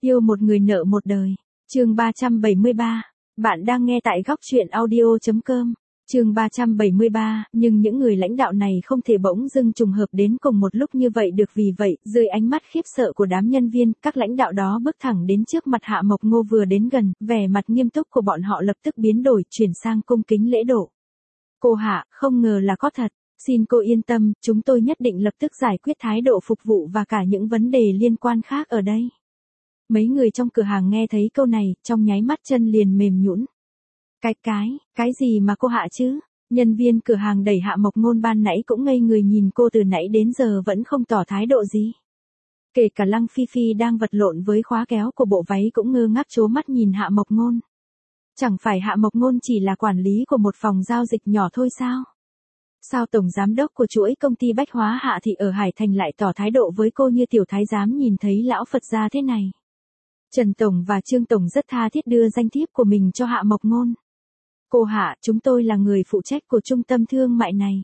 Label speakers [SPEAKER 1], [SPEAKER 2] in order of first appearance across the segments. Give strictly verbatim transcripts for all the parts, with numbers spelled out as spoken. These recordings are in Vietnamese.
[SPEAKER 1] Yêu một người nợ một đời. Chương ba trăm bảy mươi ba. Bạn đang nghe tại góc truyện audio chấm com. Chương ba trăm bảy mươi ba, nhưng những người lãnh đạo này không thể bỗng dưng trùng hợp đến cùng một lúc như vậy được, vì vậy, dưới ánh mắt khiếp sợ của đám nhân viên, các lãnh đạo đó bước thẳng đến trước mặt Hạ Mộc Ngô. Vừa đến gần, vẻ mặt nghiêm túc của bọn họ lập tức biến đổi, chuyển sang cung kính lễ độ. Cô Hạ, không ngờ là có thật. Xin cô yên tâm, chúng tôi nhất định lập tức giải quyết thái độ phục vụ và cả những vấn đề liên quan khác ở đây. Mấy người trong cửa hàng nghe thấy câu này, trong nháy mắt chân liền mềm nhũn. Cái cái, cái gì mà cô Hạ chứ? Nhân viên cửa hàng đẩy Hạ Mộc Ngôn ban nãy cũng ngây người nhìn cô từ nãy đến giờ vẫn không tỏ thái độ gì. Kể cả Lăng Phi Phi đang vật lộn với khóa kéo của bộ váy cũng ngơ ngác trố mắt nhìn Hạ Mộc Ngôn. Chẳng phải Hạ Mộc Ngôn chỉ là quản lý của một phòng giao dịch nhỏ thôi sao? Sao tổng giám đốc của chuỗi công ty bách hóa Hạ Thị ở Hải Thành lại tỏ thái độ với cô như tiểu thái giám nhìn thấy lão Phật gia thế này? Trần Tổng và Trương Tổng rất tha thiết đưa danh thiếp của mình cho Hạ Mộc Ngôn. Cô Hạ, chúng tôi là người phụ trách của trung tâm thương mại này.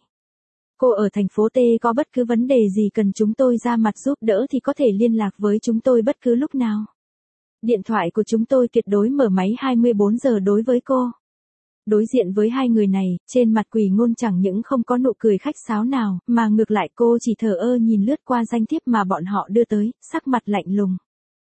[SPEAKER 1] Cô ở thành phố T có bất cứ vấn đề gì cần chúng tôi ra mặt giúp đỡ thì có thể liên lạc với chúng tôi bất cứ lúc nào. Điện thoại của chúng tôi tuyệt đối mở máy hai mươi bốn giờ đối với cô. Đối diện với hai người này, trên mặt Quỳ Ngôn chẳng những không có nụ cười khách sáo nào, mà ngược lại cô chỉ thờ ơ nhìn lướt qua danh thiếp mà bọn họ đưa tới, sắc mặt lạnh lùng.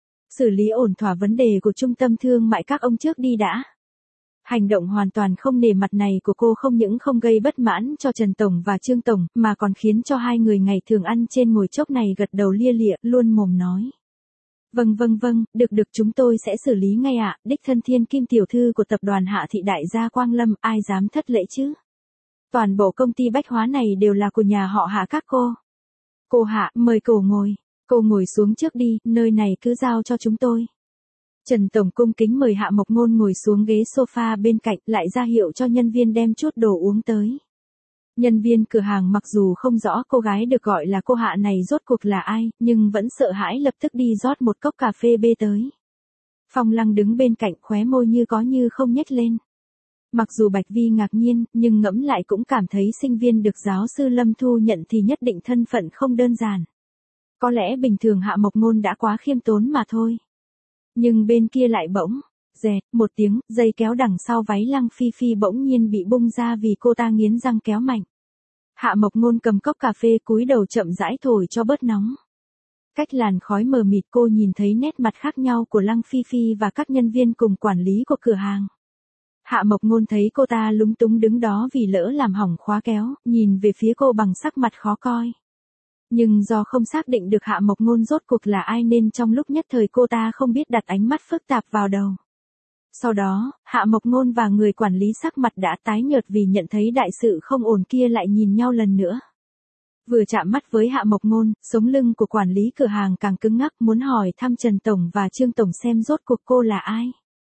[SPEAKER 1] Xử lý ổn thỏa vấn đề của trung tâm thương mại các ông trước đi đã. Hành động hoàn toàn không nể mặt này của cô không những không gây bất mãn cho Trần Tổng và Trương Tổng, mà còn khiến cho hai người ngày thường ăn trên ngồi chốc này gật đầu lia lịa, luôn mồm nói. Vâng vâng vâng, được được chúng tôi sẽ xử lý ngay ạ, đích thân Thiên Kim tiểu thư của tập đoàn Hạ Thị đại gia Quang Lâm, ai dám thất lễ chứ. Toàn bộ công ty bách hóa này đều là của nhà họ Hạ các cô. Cô Hạ, mời cô ngồi. Cô ngồi xuống trước đi, nơi này cứ giao cho chúng tôi. Trần Tổng cung kính mời Hạ Mộc Ngôn ngồi xuống ghế sofa bên cạnh, lại ra hiệu cho nhân viên đem chút đồ uống tới. Nhân viên cửa hàng mặc dù không rõ cô gái được gọi là cô Hạ này rốt cuộc là ai, nhưng vẫn sợ hãi lập tức đi rót một cốc cà phê bê tới. Phong Lăng đứng bên cạnh khóe môi như có như không nhếch lên. Mặc dù Bạch Vi ngạc nhiên, nhưng ngẫm lại cũng cảm thấy sinh viên được giáo sư Lâm thu nhận thì nhất định thân phận không đơn giản. Có lẽ bình thường Hạ Mộc Ngôn đã quá khiêm tốn mà thôi. Nhưng bên kia lại bỗng, rẹt, một tiếng, dây kéo đằng sau váy Lăng Phi Phi bỗng nhiên bị bung ra vì cô ta nghiến răng kéo mạnh. Hạ Mộc Ngôn cầm cốc cà phê cúi đầu chậm rãi thổi cho bớt nóng. Cách làn khói mờ mịt cô nhìn thấy nét mặt khác nhau của Lăng Phi Phi và các nhân viên cùng quản lý của cửa hàng. Hạ Mộc Ngôn thấy cô ta lúng túng đứng đó vì lỡ làm hỏng khóa kéo, nhìn về phía cô bằng sắc mặt khó coi. Nhưng do không xác định được Hạ Mộc Ngôn rốt cuộc là ai nên trong lúc nhất thời cô ta không biết đặt ánh mắt phức tạp vào đầu. Sau đó, Hạ Mộc Ngôn và người quản lý sắc mặt đã tái nhợt vì nhận thấy đại sự không ổn kia lại nhìn nhau lần nữa. Vừa chạm mắt với Hạ Mộc Ngôn, sống lưng của quản lý cửa hàng càng cứng ngắc muốn hỏi thăm Trần Tổng và Trương Tổng xem rốt cuộc cô là ai.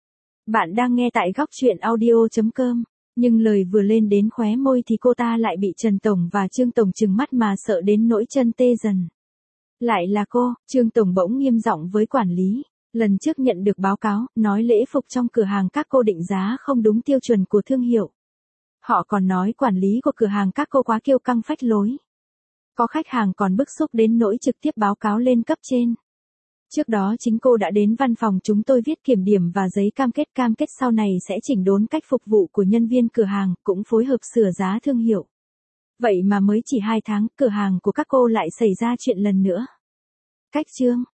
[SPEAKER 1] Bạn đang nghe tại góc truyện audio chấm com. Nhưng lời vừa lên đến khóe môi thì cô ta lại bị Trần Tổng và Trương Tổng trừng mắt mà sợ đến nỗi chân tê dần. Lại là cô, Trương Tổng bỗng nghiêm giọng với quản lý. Lần trước nhận được báo cáo, nói lễ phục trong cửa hàng các cô định giá không đúng tiêu chuẩn của thương hiệu. Họ còn nói quản lý của cửa hàng các cô quá kiêu căng phách lối. Có khách hàng còn bức xúc đến nỗi trực tiếp báo cáo lên cấp trên. Trước đó chính cô đã đến văn phòng chúng tôi viết kiểm điểm và giấy cam kết cam kết sau này sẽ chỉnh đốn cách phục vụ của nhân viên cửa hàng, cũng phối hợp sửa giá thương hiệu. Vậy mà mới chỉ hai tháng, cửa hàng của các cô lại xảy ra chuyện lần nữa. Cách trương,